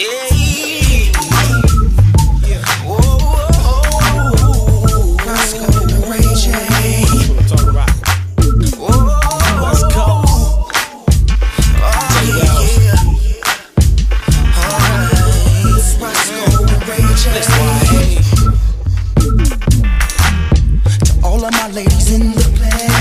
Hey. Whoa, Roscoe the Ray J. Whoa, West Coast. Oh yeah. Roscoe the Ray J. To all of my ladies in the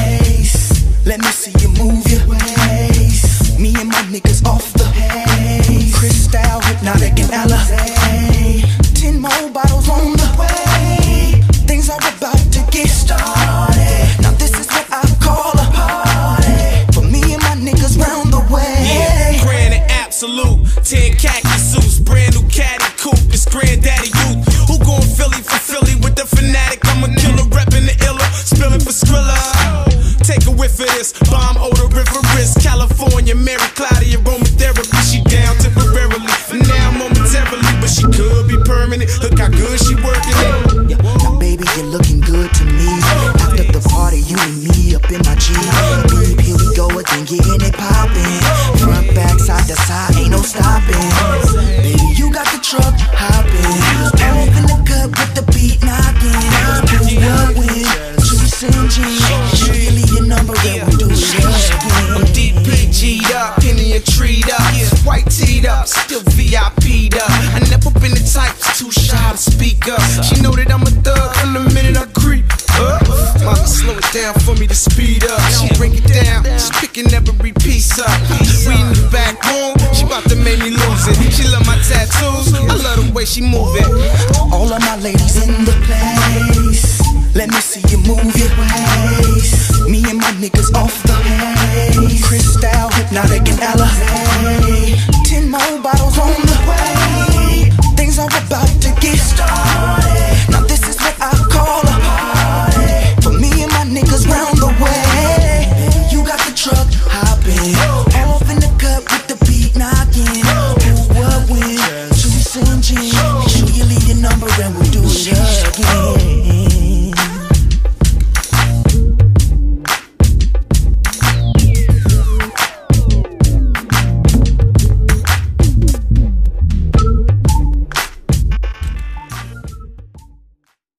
place, let me see you move your waist. Me and my niggas off the haze. Crystal, Hypnotic, and Alizé. 10 more bottles on the way. Things are about to get started. Now this is what I call a party. For me and my niggas round the way. Yeah, grand and absolute. 10 khaki suits, brand new caddy coupe. It's granddaddy youth. Who goin' Philly for Philly with the fanatic? I'm a killer, reppin' the illa, spillin' for Skrilla. Take a whiff of this, bomb odoriferous. California, Mary Cloudy, aromatherapy. She down temporarily, for now momentarily, but she could be permanent. Look how good she working it. Now baby, you're looking good to me. After the party, you and me up in my Jeep. Beep, here we go again, getting it poppin'. Front, back, side to side, ain't no stopping. Baby, you got the truck hopping. Off in the cup with the beat knocking. Do what with juice and gin. Show you leave your number and we do it again. I'm DPG'd up, Penny and treed up, white teed up, still VIP'd up. I never been the type that's too shy to speak up. She know that I'm a thug from the minute I creep up. Mama slow it down for me to speed up. She break it down, just picking every piece up. We in the back room, she bout to make me lose it. She love my tattoos, I love the way she move it. All of my ladies in the place, let me see you move your waist. Me and my niggas off the haze. Crystal, Hypnotic, and Alizé. 10 more bottles on the way. Things are about to get started. Now this is what I call a party. For me and my niggas round the way. You got the truck hopping. Off in the cup with the beat knocking. Who, what, when, juice and gin. Make sure you leave your number and we'll do it again.